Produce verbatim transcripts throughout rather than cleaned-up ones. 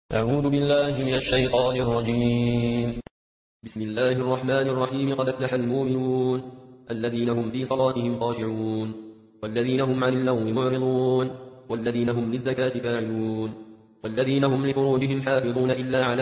أعوذ بالله من الشيطان الرجيم. بسم الله الرحمن الرحيم. قد أفلح المؤمنون الذين هم في صلاتهم خاشعون والذين هم عن اللغو معرضون والذين هم للزكاة فاعلون والذين هم لفروجهم حافظون إلا على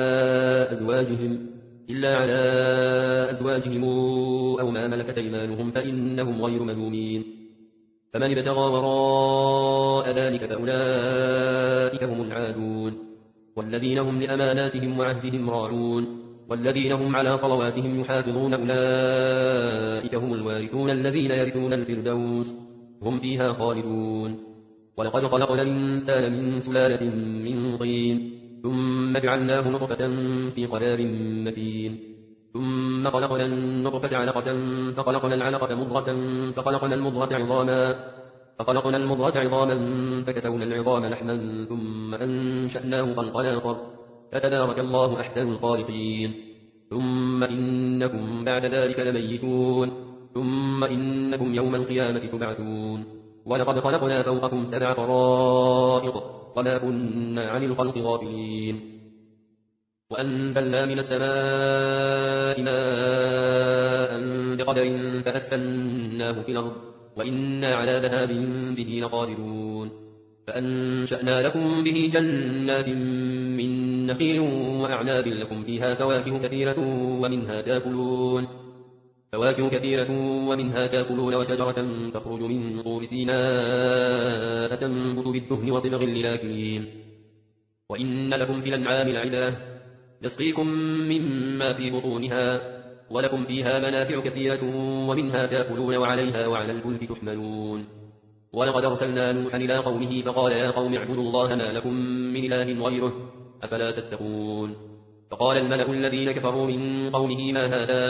أزواجهم إلا على أزواجهم أو ما ملكت أيمانهم فإنهم غير ملومين. فمن ابتغى وراء ذلك فأولئك هم العادون والذين هم لأماناتهم وعهدهم راعون والذين هم على صلواتهم يحافظون أولئك هم الوارثون الذين يرثون الفردوس هم فيها خالدون. ولقد خلقنا الإنسان من سلالة من طين ثم جعلناه نطفة في قرار مكين ثم خلقنا النطفة علقة فخلقنا العلقة مضغة فخلقنا المضغة عظاما فخلقنا المضغة عظاما فكسونا العظام لحما ثم أنشأناه خلقا آخر فتبارك الله أحسن الخالقين. ثم إنكم بعد ذلك لميتون ثم إنكم يوم القيامة تبعثون. ولقد خلقنا فوقكم سبع طرائق وما كنا عن الخلق غافلين. وأنزلنا من السماء ماء بقدر فأسكناه في الأرض وإنا على ذهاب به لقادرون. فأنشأنا لكم به جنات من نخيل وأعناب لكم فيها فواكه كثيرة ومنها تأكلون فواكه كثيرة ومنها تأكلون وشجرة تخرج من طور سيناء تنبت بالدهن وصبغ للآكلين. وإن لكم في الأنعام لعبرة نسقيكم مما في بطونها ولكم فيها منافع كثيرة ومنها تأكلون وعليها وعلى الفلك تحملون. ولقد أرسلنا نوحا إلى قومه فقال يا قوم اعبدوا الله ما لكم من إله غيره أفلا تتقون. فقال الملأ الذين كفروا من قومه ما هذا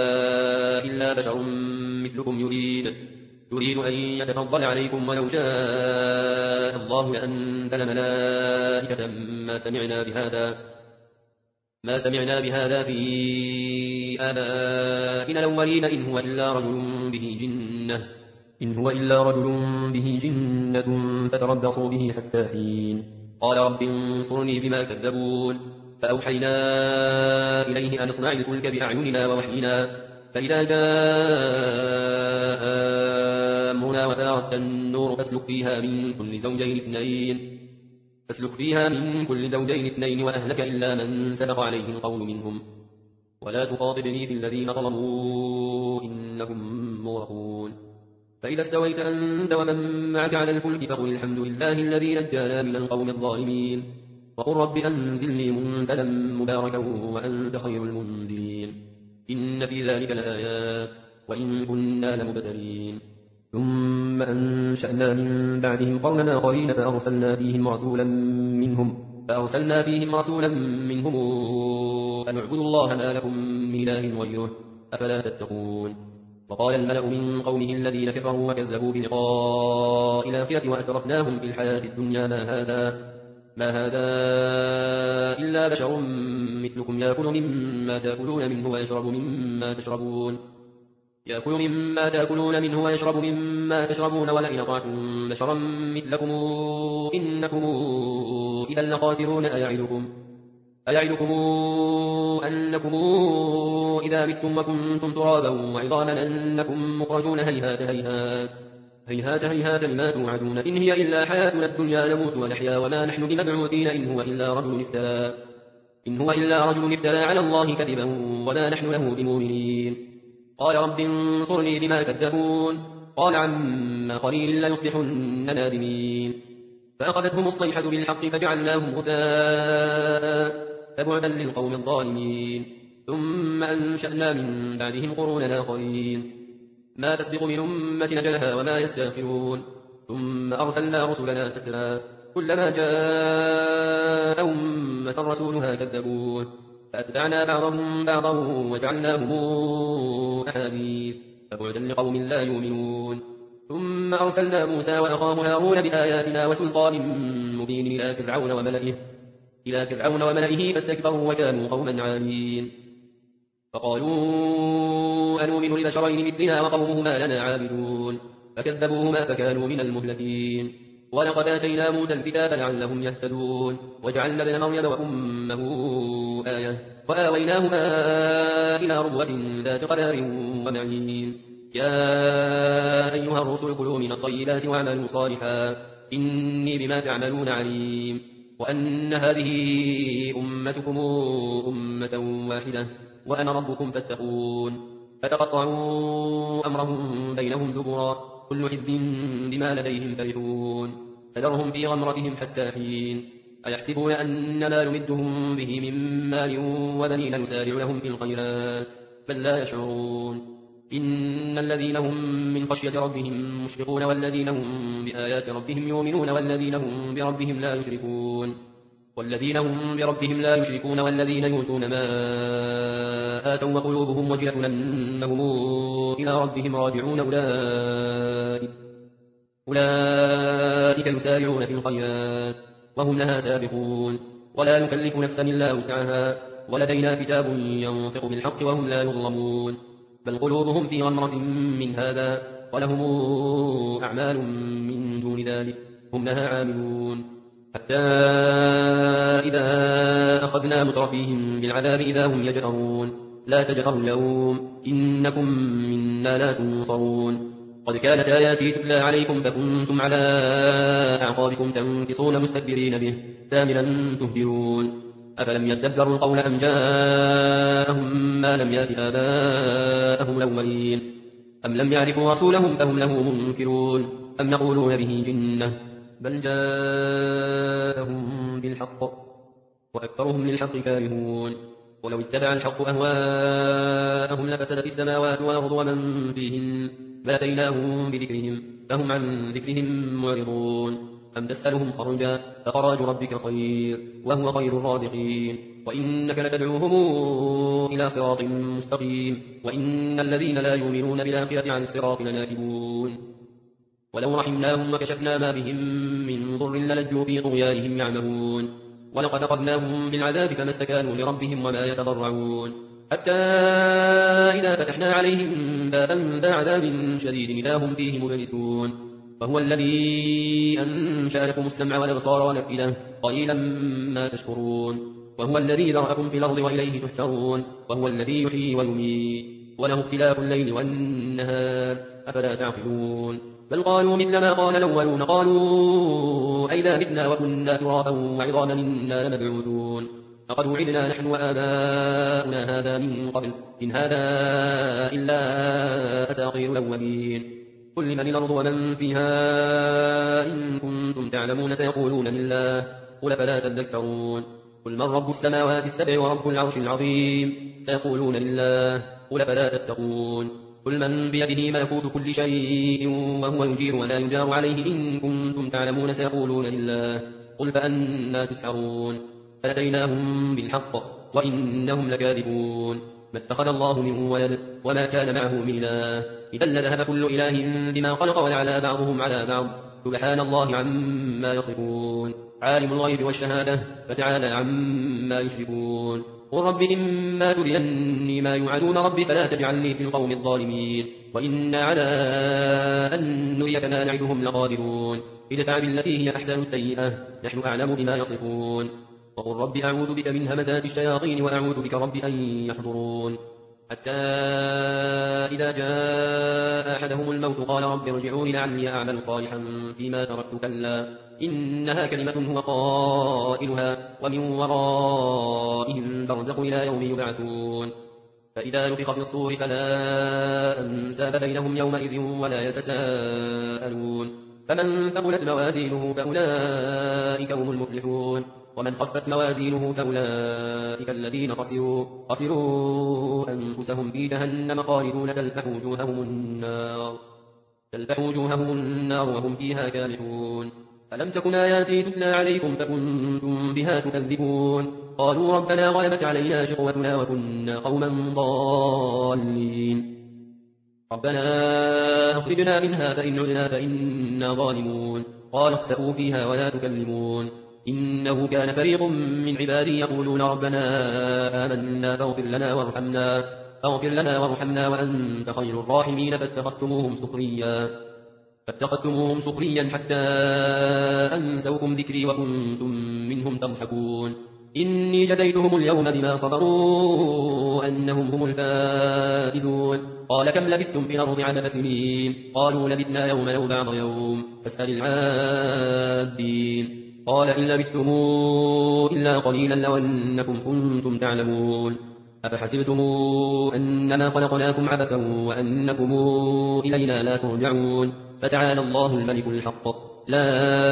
إلا بشر مثلكم يريد يريد أن يتفضل عليكم ولو شاء الله لأنزل ملائكة ما سمعنا بهذا ما سمعنا بهذا في آبائنا الأولين إن هو إلا رجل به جنة إن هو إلا رجل به جنة فتربصوا به حتى حين. قال رب انصرني بما كذبون. فأوحينا إليه أن اصنع الفلك بأعيننا ووحينا فإذا جاء أمرنا وفارت النور فاسلك فيها من كل زوجين اثنين فاسلك فيها من كل زوجين اثنين وأهلك إلا من سبق عليه القول منهم ولا تخاطبني في الذين ظلموا إنهم مغرقون. فإذا استويت أنت ومن معك على الفلك فقل الحمد لله الذي نجانا من القوم الظالمين وقل رب أنزلني منزلا مباركا وأنت خير المنزلين. إن في ذلك لآيات وإن كنا لمبتلين. ثم أنشأنا من بعدهم قرنا آخرين فأرسلنا فيهم رسولا منهم فأرسلنا فيهم رسولا منهم أن اعبدوا الله ما لكم من إله غيره أفلا تتقون. وقال الملأ من قومه الذين كفروا وكذبوا بلقاء الآخرة وأترفناهم في الحياة الدنيا ما هذا ما هذا إلا بشر مثلكم يأكل مما تأكلون منه ويشرب مما تشربون يأكل مما تأكلون منه ويشرب مما تشربون ولئن أطعتم بشرا مثلكم إنكم إذا لخاسرون. أيعدكم أيعدكم أنكم إذا متم وكنتم ترابا وعظاما أنكم مخرجون هيهات هيهات هيهات هيهات لما توعدون إن هي إلا حياتنا الدنيا نموت ونحيا وما نحن بمبعوثين إن هو إلا رجل افترى إن هو إلا رجل افترى على الله كذبا وما نحن له بمؤمنين. قال رب انصرني بما كذبون. قال عما قليل ليصبحن نادمين. فأخذتهم الصيحة بالحق فجعلناهم غثاء فبعدا للقوم الظالمين. ثم أنشأنا من بعدهم قرونا آخرين ما تسبق من أمة أجلها وما يستأخرون. ثم أرسلنا رسلنا تترى كلما جاء أمة رسولها كذبوه فأتبعنا بعضهم بعضا وجعلناهم أحاديث فبعدا لقوم لا يؤمنون. ثم أرسلنا موسى وأخاه هارون بآياتنا وسلطان مبين إلى فرعون وملئه إلى فرعون وملئه فاستكبروا وكانوا قوما عالين. فقالوا أنؤمن لبشرين مثلنا وقومهما لنا عابدون فكذبوهما فكانوا من المهلكين. ولقد آتينا موسى الكتاب لعلهم يهتدون وجعلنا ابن مريم وأمه آية وآويناهما إلى ربوة ذات قرار ومعين يا أيها الرسل كلوا من الطيبات واعملوا صالحا إني بما تعملون عليم وأن هذه أمتكم أمة واحدة وأنا ربكم فاتقون فتقطعوا أمرهم بينهم زبرا كل حزب بما لديهم فرحون فذرهم في غمرتهم حتى حين أيحسبون أن ما نمدهم به من مال وبنين نسارع لهم في الخيرات بل لا يشعرون إن الذين هم من خشية ربهم مشفقون والذين هم بآيات ربهم يؤمنون والذين هم بربهم لا يشركون والذين هم بربهم لا يشركون والذين يؤتون ما آتوا وقلوبهم وجلة أنهم إلى ربهم راجعون أولئك أولئك يسارعون في الخيرات وهم لها سابقون ولا نكلف نفسا إلا وسعها ولدينا كتاب ينطق بالحق وهم لا يظلمون بل قلوبهم في غمرة من هذا ولهم أعمال من دون ذلك هم لها عاملون حتى إذا أخذنا مترفيهم بالعذاب إذا هم يجأرون لا تجأروا اليوم إنكم منا لا تنصرون قد كانت آياتي تتلى عليكم فكنتم على أعقابكم تنكصون مستكبرين به سامرا تهجرون أفلم يدبروا القول أم جاءهم ما لم يأت آباءهم الأولين أم لم يعرفوا رسولهم فهم له منكرون أم يقولون به جنة بل جاءهم بالحق وأكثرهم للحق كارهون ولو اتبع الحق أهواءهم لفسدت السماوات والأرض ومن فيهن بل أتيناهم بذكرهم فهم عن ذكرهم معرضون أم تسألهم خرجا فخراج ربك خير وهو خير الرازقين وإنك لتدعوهم إلى صراط مستقيم وإن الذين لا يؤمنون بالآخرة عن الصراط لناكبون ولو رحمناهم وكشفنا ما بهم من ضر للجوا في طغيانهم يعمهون ولقد أخذناهم بالعذاب فما استكانوا لربهم وما يتضرعون حتى إذا فتحنا عليهم بابا ذا عذاب شديد إذا هم فيه مبلسون وهو الذي أنشأ لكم السمع والأبصار والأفئدة قليلا ما تشكرون وهو الذي ذرأكم في الأرض وإليه تحشرون وهو الذي يحيي ويميت وله اختلاف الليل والنهار أفلا تعقلون بل قالوا مثل ما قال الأولون قالوا أئذا متنا وكنا ترابا وعظاما إنا لمبعوثون لقد وعدنا نحن وآباؤنا هذا من قبل إن هذا إلا أساطير الأولين قل لمن الأرض ومن فيها إن كنتم تعلمون سيقولون لله قل فلا تذكرون قل من رب السماوات السبع ورب العرش العظيم سيقولون لله قل فلا تتقون قل من بيده ملكوت كل شيء وهو يجير ولا يجار عليه إن كنتم تعلمون سيقولون لله قل فأنا تسحرون فأتيناهم بالحق وإنهم لكاذبون ما اتخذ الله من ولد وما كان معه من إله إذا لذهب كل إله بما خلق ولعلى بعضهم على بعض سبحان الله عما يصفون عالم الغيب والشهادة فتعالى عما يشركون قل رب إما تريني ما يوعدون رب فلا تجعلني في القوم الظالمين وإنا على أن نريك ما نعدهم لقادرون ادفع بالتي هي أحسن السيئة نحن أعلم بما يصفون وقل رب أعوذ بك من همزات الشياطين وأعوذ بك رب أن يحضرون حتى إذا جاء أحدهم الموت قال رب ارجعوني لعلي أعمل صالحا فيما تركت كلا إنها كلمة هو قائلها ومن ورائهم برزخ إلى يوم يبعثون فإذا نفخ في الصور فلا أنساب بينهم يومئذ ولا يتساءلون فمن ثقلت موازينه فأولئك هم المفلحون ومن خفت موازينه فأولئك الذين خسروا خسروا أنفسهم في جهنم خالدون تلفح وجوههم النار تلفح وجوههم النار وهم فيها كالحون ألم تكن آياتي تتلى عليكم فكنتم بها تكذبون قالوا ربنا غلبت علينا شقوتنا وكنا قوما ضالين ربنا أخرجنا منها فإن عدنا فإنا ظالمون قال اخسئوا فيها ولا تكلمون إنه كان فريق من عبادي يقولون ربنا آمنا فاغفر لنا وارحمنا فاغفر لنا وارحمنا وأنت خير الراحمين فاتخذتموهم سخريا فاتخذتموهم سخريا حتى أنسوكم ذكري وكنتم منهم تضحكون إني جزيتهم اليوم بما صبروا أنهم هم الفائزون قال كم لبثتم في الأرض عدد سنين قالوا لبثنا يوما أو بعض يوم فاسأل العادين قال إن لبثتم إلا قليلا لو أنكم كنتم تعلمون أفحسبتم أنما خلقناكم عبثا وأنكم إلينا لا ترجعون فتعالى الله الملك الحق لا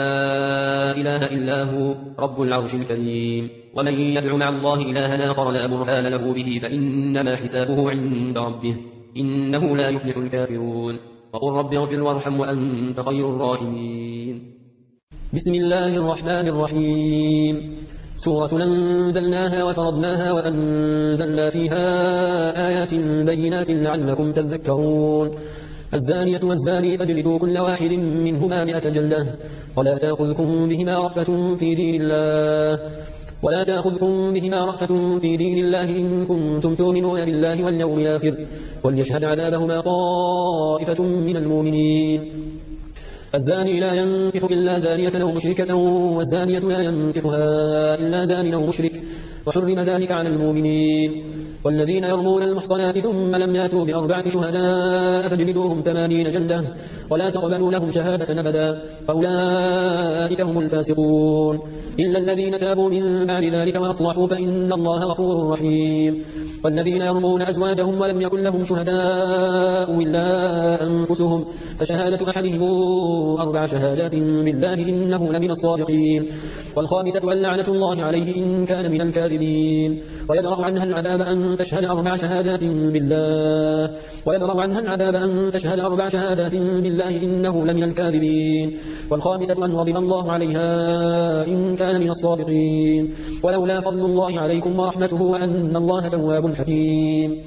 إله إلا هو رب العرش الكريم ومن يدع مع الله إلها آخر لا برهان له به فإنما حسابه عند ربه إنه لا يفلح الكافرون وقل رب اغفر وارحم وأنت خير الراحمين. بسم الله الرحمن الرحيم. سورة أنزلناها وفرضناها وأنزلنا فيها آيات بينات لعلكم تذكرون. الزانية والزاني فاجلدوا كل واحد منهما مئة جلدة ولا تأخذكم بهما رأفة في دين الله ولا تأخذكم بهما رأفة في دين الله إن كنتم تؤمنون بالله واليوم الآخر وليشهد عذابهما طائفة من المؤمنين. الزاني لا ينكح إلا زانية أو مشركة والزانية لا ينكحها إلا زان أو مشرك وحرم ذلك على المؤمنين. والذين يرمون المحصنات ثم لم يأتوا بأربعة شهداء فاجلدوهم ثمانين جلدة ولا تقبلوا لهم شهادة أبدا فأولئك هم الفاسقون إلا الذين تابوا من بعد ذلك وأصلحوا فإن الله غفور رحيم. والذين يرمون أزواجهم ولم يكن لهم شهداء إلا أنفسهم فشهادة أحدهم أربع شهادات بالله إنه لمن الصادقين. والخامسة أن لعنة الله عليه إن كان من الكاذبين. ويدرأ عنها العذاب أن تشهد أربع شهادات بالله ويدرأ عنها العذاب أن تشهد أربع شهادات بالله إنه لمن الكاذبين. والخامسة أن غضب الله عليها إن كان من الصادقين. ولولا فضل الله عليكم ورحمته وأن الله تواب حكيم.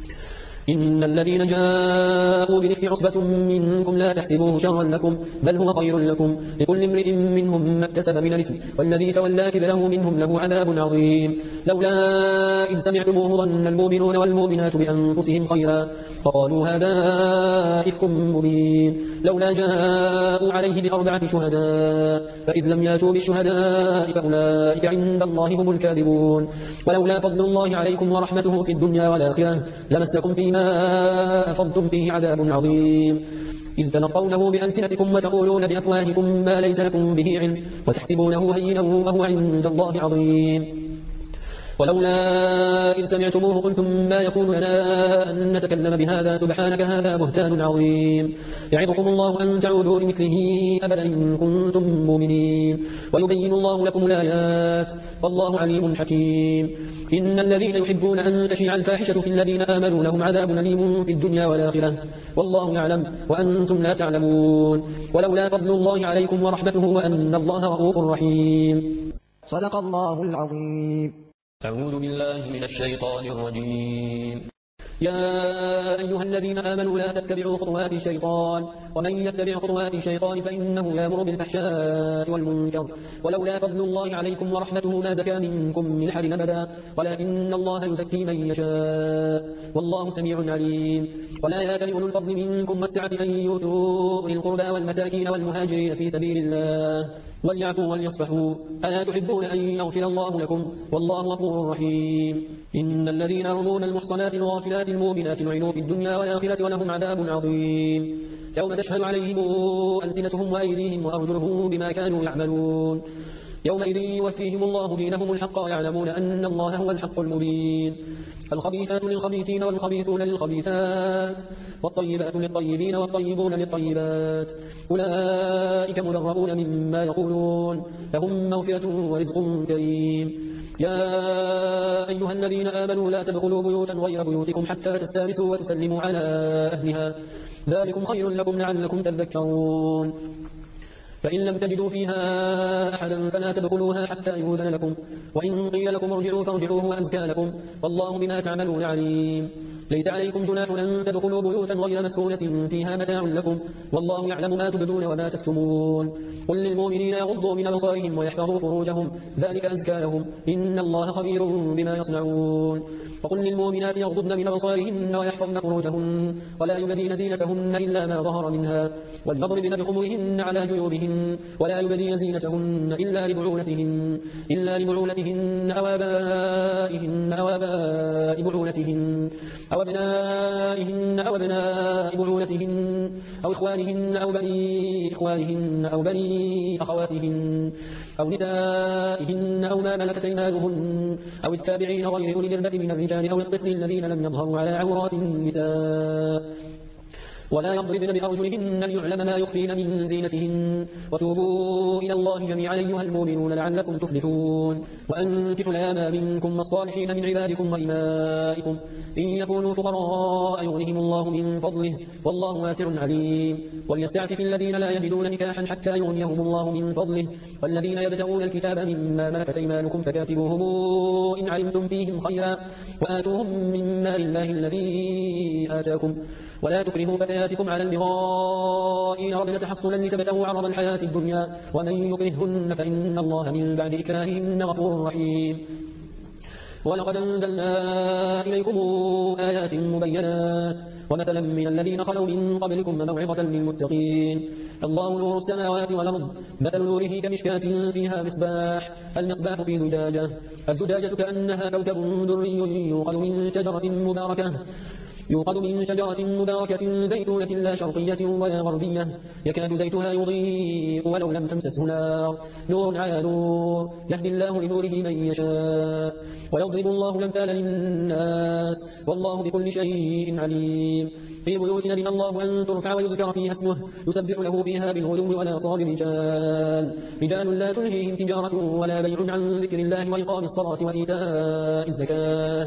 إن الذين جاءوا بالإفك عصبة منكم لا تحسبوه شرا لكم بل هو خير لكم لكل امرئ منهم ما اكتسب من الإثم والذي تولى كبره منهم له عذاب عظيم. لولا إذ سمعتموه ظن المؤمنون والمؤمنات بأنفسهم خيرا وقالوا هذا إفك مبين. لولا جاءوا عليه بأربعة شهداء فإذ لم ياتوا بالشهداء فأولئك عند الله هم الكاذبون. ولولا فضل الله عليكم ورحمته في الدنيا والآخرة لمسكم فيما أفضتم فيه عذاب عظيم إذ تلقونه بألسنتكم وتقولون بأفواهكم ما ليس لكم به علم وتحسبونه هينا وهو عند الله عظيم. ولولا إذ سمعتموه قلتم ما يكون لنا أن نتكلم بهذا سبحانك هذا بهتان عظيم. يعظكم الله أن تعودوا لمثله أبدا إن كنتم مؤمنين ويبين الله لكم الآيات والله عليم حكيم. إن الذين يحبون أن تشيع الفاحشة في الذين آمنوا لهم عذاب أليم في الدنيا والآخرة والله يعلم وأنتم لا تعلمون. ولولا فضل الله عليكم ورحمته وأن الله رؤوف رحيم. صدق الله العظيم. أعوذ بالله من الشيطان الرجيم. يا أيها الذين آمنوا لا تتبعوا خطوات الشيطان ومن يتبع خطوات الشيطان فإنه يأمر بالفحشاء والمنكر ولولا فضل الله عليكم ورحمته ما زكى منكم من أحد أبدا ولكن الله يزكي من يشاء والله سميع عليم. ولا يأتل أولو الفضل منكم والسعة أن يؤتوا أولي القربى والمساكين والمهاجرين في سبيل الله وليعفوا وليصفحوا ألا تحبون أن يغفر الله لكم والله غفور رحيم. إن الذين يرمون المحصنات الغافلات المؤمنات لعنوا في الدنيا والآخرة ولهم عذاب عظيم يوم تشهد عليهم ألسنتهم وأيديهم وأرجلهم بما كانوا يعملون يومئذ يوفيهم الله دينهم الحق ويعلمون أن الله هو الحق المبين. الخبيثات للخبيثين والخبيثون للخبيثات والطيبات للطيبين والطيبون للطيبات أولئك مبرؤون مما يقولون لهم مغفرة ورزق كريم. يا أيها الذين آمنوا لا تدخلوا بيوتا غير بيوتكم حتى تستانسوا وتسلموا على أهلها ذلكم خير لكم لعلكم تذكرون. فإن لم تجدوا فيها أحدا فلا تدخلوها حتى يؤذن لكم وإن قيل لكم ارجعوا فارجعوا هو أزكى لكم والله بما تعملون عليم. ليس عليكم جناح أن تدخلوا بيوتا غير مسكونة فيها متاع لكم والله يعلم ما تبدون وما تكتمون قل للمؤمنين يغضوا من أبصارهم ويحفظوا فروجهم ذلك أزكى لهم إن الله خبير بما يصنعون وقل للمؤمنات يغضضن من أبصارهن ويحفظن فروجهن ولا يبدين زينتهن إلا ما ظهر منها وليضربن بخمرهن على جيوبهن ولا يبدين زينتهن إلا لبعولتهن إلا لبعولتهن أو آبائهن أو آباء بعولتهن أو أبنائهن أو أبناء بعولتهن أو إخوانهن أو بني إخوانهن أو بني أخواتهن أو نسائهن أو ما ملكت أيمانهن أو التابعين غير أولي الإربة من الرجال أو الطفل الذين لم يظهروا على عورات النساء ولا يضربن بأرجلهن ليعلم ما يخفين من زينتهن وتوبوا إلى الله جميعا أيها المؤمنون لعلكم تفلحون وأنكحوا الأيام منكم والصالحين من عبادكم وإمائكم إن يكونوا فقراء يغنهم الله من فضله والله واسع عليم وليستعفف الذين لا يجدون نكاحا حتى يغنيهم الله من فضله والذين يبتغون الكتاب مما ملكت أيمانكم فكاتبوهم إن علمتم فيهم خيرا وآتوهم من مال الله الذي آتاكم ولا تكرهوا فتياتكم على البغاء إن أردنا تحصنا لتبتغوا عرض الحياة الدنيا ومن يكرهن فإن الله من بعد إكراههن غفور رحيم ولقد أنزلنا إليكم آيات مبينات ومثلا من الذين خلوا من قبلكم وموعظة للمتقين الله نور السماوات والأرض مثل نوره كمشكاة فيها مصباح المصباح في زجاجة الزجاجة كأنها كوكب دري يوقد من شجرة مباركة يوقد من شجرة مباركة زيتونة لا شرقية ولا غربية يكاد زيتها يضيء ولو لم تمسسه نار نور على نور يهدي الله لنوره من يشاء ويضرب الله الأمثال للناس والله بكل شيء عليم في بيوت أذن الله أن ترفع ويذكر فيها اسمه يسبح له فيها بالغدو والآصال رجال رجال لا تلهيهم تجارة ولا بيع عن ذكر الله وإقام الصلاة وإيتاء الزكاة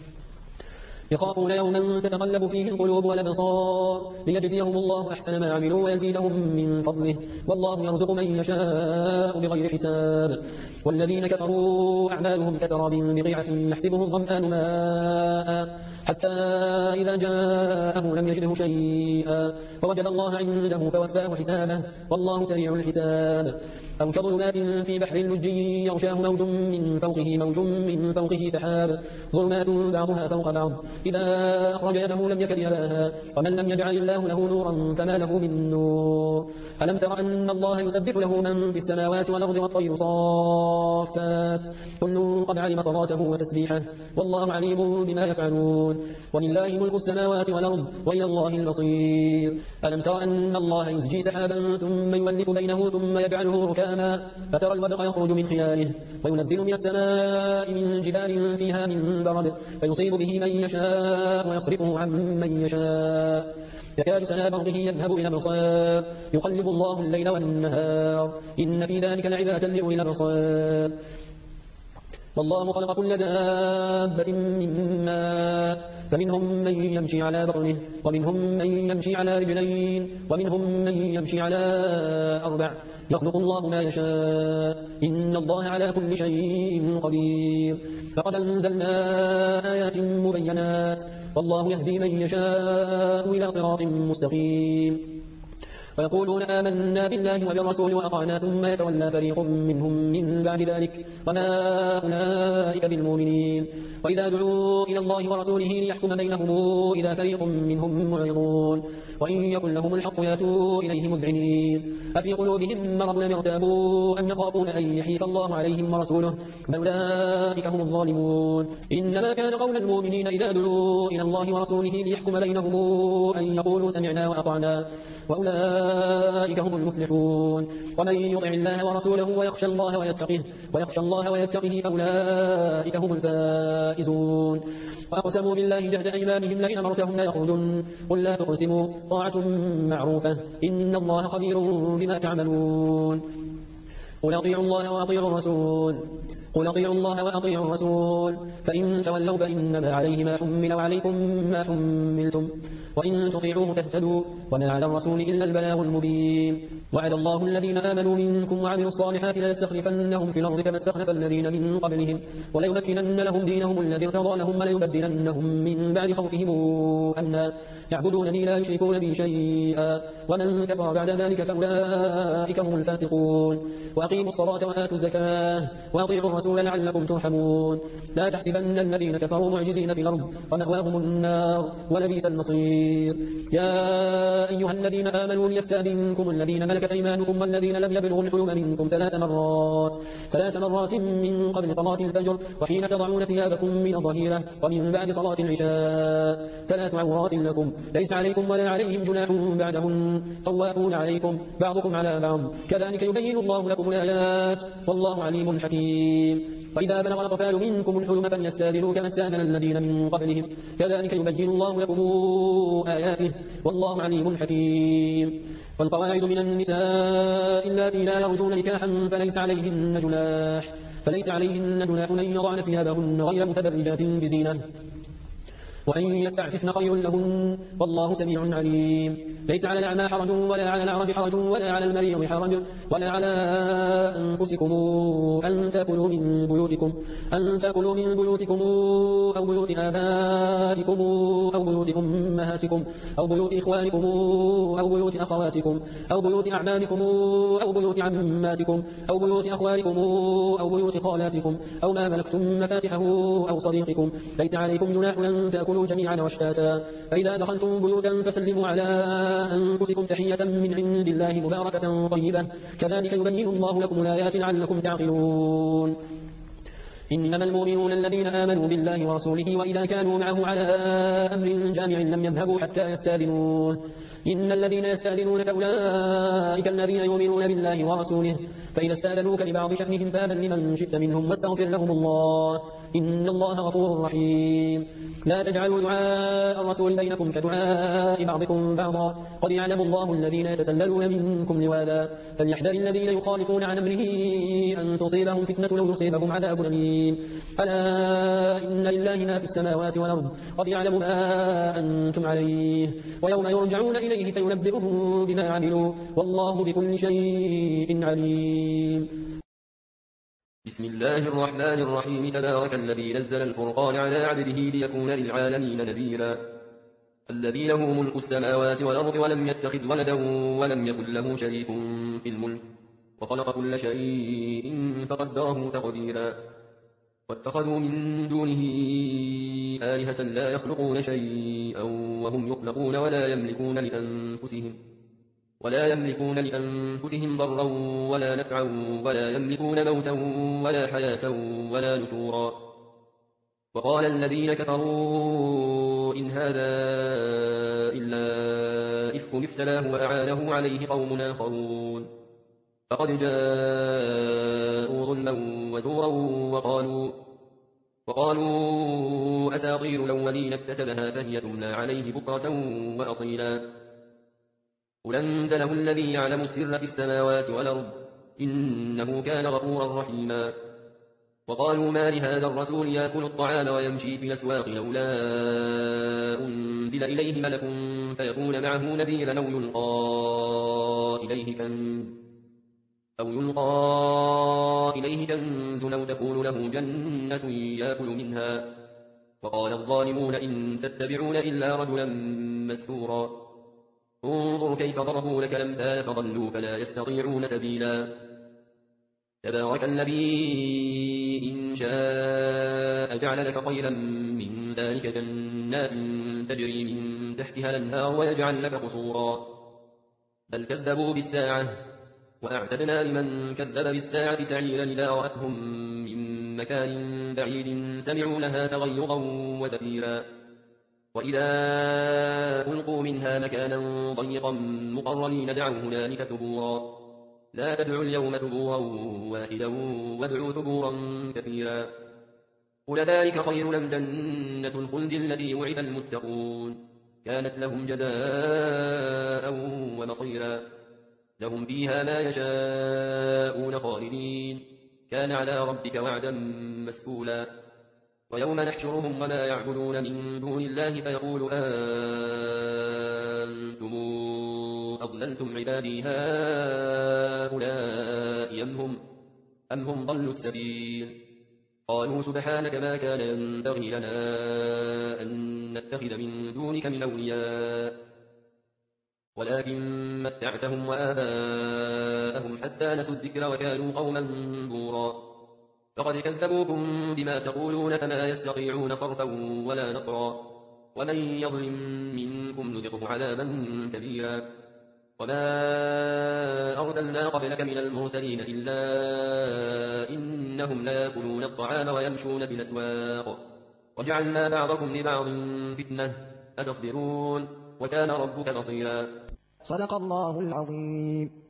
يخافون يوما تتقلب فيه القلوب والأبصار ليجزيهم الله أحسن ما عملوا ويزيدهم من فضله والله يرزق من يشاء بغير حساب والذين كفروا أعمالهم كسراب بقيعة يحسبه الظمآن ماء حتى إذا جاءه لم يجده شيئا ووجد الله عنده فوفاه حسابه والله سريع الحساب أو كظلمات في بحر لجي يغشاه موج من فوقه موج من فوقه سحاب ظلمات بعضها فوق بعض إذا أخرج يده لم يكد يراها ومن لم يجعل الله له نورا فما له من نور ألم تر أن الله يسبح له من في السماوات والأرض والطير صافات كل قد علم صلاته وتسبيحه والله عليم بما يفعلون ولله ملك السماوات والأرض وإلى الله المصير ألم تر أن الله يزجي سحابا ثم يولف بينه ثم يجعله ركاما فترى الودق يخرج من خلاله وينزل من السماء من جبال فيها من برد فيصيب به من يشاء ويصرفه عن من يشاء يكاد سنا برقه يذهب إلى الأبصار يقلب الله الليل والنهار إن في ذلك لعبرة لأولي الأبصار والله خلق كل دابة من ماء فمنهم من يمشي على بطنه ومنهم من يمشي على رجلين ومنهم من يمشي على أربع يخلق الله ما يشاء إن الله على كل شيء قدير فقد أنزلنا آيات مبينات والله يهدي من يشاء إلى صراط مستقيم ويقولون آمنا بالله وبالرسول وأطعنا ثم يتولى فريق منهم من بعد ذلك وما أولئك بالمؤمنين وإذا دعوا إلى الله ورسوله ليحكم بينهم إذا فريق منهم معرضون وإن يكن لهم الحق ياتوا إليه مذعنين أفي قلوبهم مرض لم يرتابوا أم يخافون أن يحيف الله عليهم ورسوله بل أولئك هم الظالمون إنما كان قول المؤمنين إذا دعوا إلى الله ورسوله ليحكم بينهم أن يقولوا سمعنا وأطعنا وأولئك هم المفلحون ومن يطع الله ورسوله ويخشى الله ويتقه ويخشى الله ويتقه فأولئك هم الفائزون وأقسموا بالله جهد أيمانهم لئن أمرتهم لا يخرجون قل لا تقسموا طاعة معروفة إن الله خبير بما تعملون قل أطيعوا الله وأطيعوا الرسول قل أطيعوا الله وأطيعوا الرسول فإن تولوا فإنما عليه ما حمل وعليكم ما حملتم وإن تطيعوه تهتدوا وما على الرسول إلا البلاغ المبين. وعد الله الذين آمنوا منكم وعملوا الصالحات ليستخلفنهم في الأرض كما استخلف الذين من قبلهم وليمكنن لهم دينهم الذي ارتضى لهم وليبدلنهم من بعد خوفهم أمنا يعبدونني لا يشركون بي شيئا ومن كفر بعد ذلك فأولئك هم الفاسقون. وأقيموا الصلاة وآتوا الزكاة وأطيعوا الرسول لعلكم ترحمون. لا تحسبن الذين كفروا معجزين في الأرض ومأواهم النار ولبئس المصير. يا أيها الذين آمنوا ليستأذنكم الذين ملكت أيمانكم والذين لم يبلغوا الحلم منكم ثلاث مرات ثلاث مرات من قبل صلاة الفجر وحين تضعون ثيابكم من الظهيرة ومن بعد صلاة العشاء ثلاث عورات لكم ليس عليكم ولا عليهم جناح بعدهن طوافون عليكم بعضكم على بعض كذلك يبين الله لكم الآيات والله عليم حكيم. وإذا بلغ الأطفال منكم الحلم فليستأذنوا كما استأذن الذين من قبلهم كذلك يبين الله لكم آياته والله عليم حكيم. والقواعد من النساء اللاتي لا يرجون نكاحا فليس عليهن جناح فليس عليهن جناح أن يضعن ثيابهن غير متبرجات بزينة وأن يستعففن خير لهن والله سميع عليم. ليس على الأعمى حرج ولا على الأعرج حرج ولا على المريض حرج ولا على أنفسكم أن تأكلوا من بيوتكم أن تأكلوا من بيوتكم أو بيوت آبائكم أو بيوت أمهاتكم أو بيوت إخوانكم أو بيوت أخواتكم أو بيوت أعمامكم أو بيوت عماتكم أو بيوت أخوالكم أو بيوت خالاتكم أو ما ملكتم مفاتحه أو صديقكم ليس عليكم جناح أن تأكلوا جميعا واشتاتا فإذا دخلتم بيوتا فسلموا على أنفسكم تحية من عند الله مباركة طيبة كذلك يبين الله لكم الآيات لعلكم تعقلون. إنما المؤمنون الذين آمنوا بالله ورسوله وإذا كانوا معه على أمر جامع لم يذهبوا حتى يستأذنوه إن الذين يستأذنونك أولئك الذين يؤمنون بالله ورسوله فإذا استأذنوك لبعض شأنهم فأذن لمن شئت منهم واستغفر لهم الله إن الله غفور رحيم. لا تجعلوا دعاء الرسول بينكم كدعاء بعضكم بعضا قد يعلم الله الذين يتسللون منكم لواذا فليحذر الذين يخالفون عن أمره أن تصيبهم فتنة أو يصيبهم عذاب أليم. ألا إن لله ما في السماوات والأرض قد يعلم ما أنتم عليه ويوم يرجعون إليه فينبئهم بما عملوا والله بكل شيء عليم. بسم الله الرحمن الرحيم تبارك الذي نزل الفرقان على عبده ليكون للعالمين نذيرا الذي له ملك السماوات والأرض ولم يتخذ ولدا ولم يكن له شريك في الملك وخلق كل شيء فقدره تقديرا واتخذوا من دونه آلهة لا يخلقون شيئا وهم يخلقون ولا يملكون لأنفسهم ولا يملكون لأنفسهم ضرا ولا نفعا ولا يملكون موتا ولا حياة ولا نشورا. وقال الذين كفروا إن هذا إلا إفك افتلاه وأعانه عليه قوم آخرون فقد جاءوا ظلما وزورا وقالوا وقالوا أساطير الأولين اكتتبها فهي تملى عليه بكرة وأصيلا. قل أنزله الذي يعلم السر في السماوات والأرض إنه كان غفورا رحيما. وقالوا ما لهذا الرسول يأكل الطعام ويمشي في الأسواق لولا أنزل إليه ملك فيكون معه نذيرا أو يلقى إليه كنز أو يلقى إليه كنز أو تكون له جنة يأكل منها. وقال الظالمون إن تتبعون إلا رجلا مسحورا. انظر كيف ضربوا لك الأمثال فضلوا فلا يستطيعون سبيلا. تبارك الذي إن شاء جعل لك خيرا من ذلك جنات تجري من تحتها الأنهار ويجعل لك قصورا. بل كذبوا بالساعة وأعتدنا لمن كذب بالساعة سعيرا إذا رأتهم من مكان بعيد سمعوا لها تغيظا وزفيرا. وإذا ألقوا منها مكانا ضيقا مقرنين دعوا هنالك ثبورا. لا تدعوا اليوم ثبورا واحدا وادعوا ثبورا كثيرا. قل ذلك خير أم جنة الخلد التي وعد المتقون كانت لهم جزاء ومصيرا. لهم فيها ما يشاءون خالدين كان على ربك وعدا مسئولا ويوم نحشرهم وما يعبدون من دون الله فيقول أنتم أضللتم عبادي هؤلاء أم هم, أم هم ضلوا السبيل قالوا سبحانك ما كان ينبغي لنا أن نتخذ من دونك من أولياء ولكن متعتهم وآباءهم حتى نسوا الذكر وكانوا قوما بورا فقد كذبوكم بما تقولون فما يستطيعون صرفا ولا نصرا ومن يظلم منكم نذقه عذابا كبيرا وما أرسلنا قبلك من المرسلين إلا إنهم ليأكلون الطعام ويمشون في الأسواق وجعلنا بعضكم لبعض فتنة أتصبرون وكان ربك بصيرا صدق الله العظيم.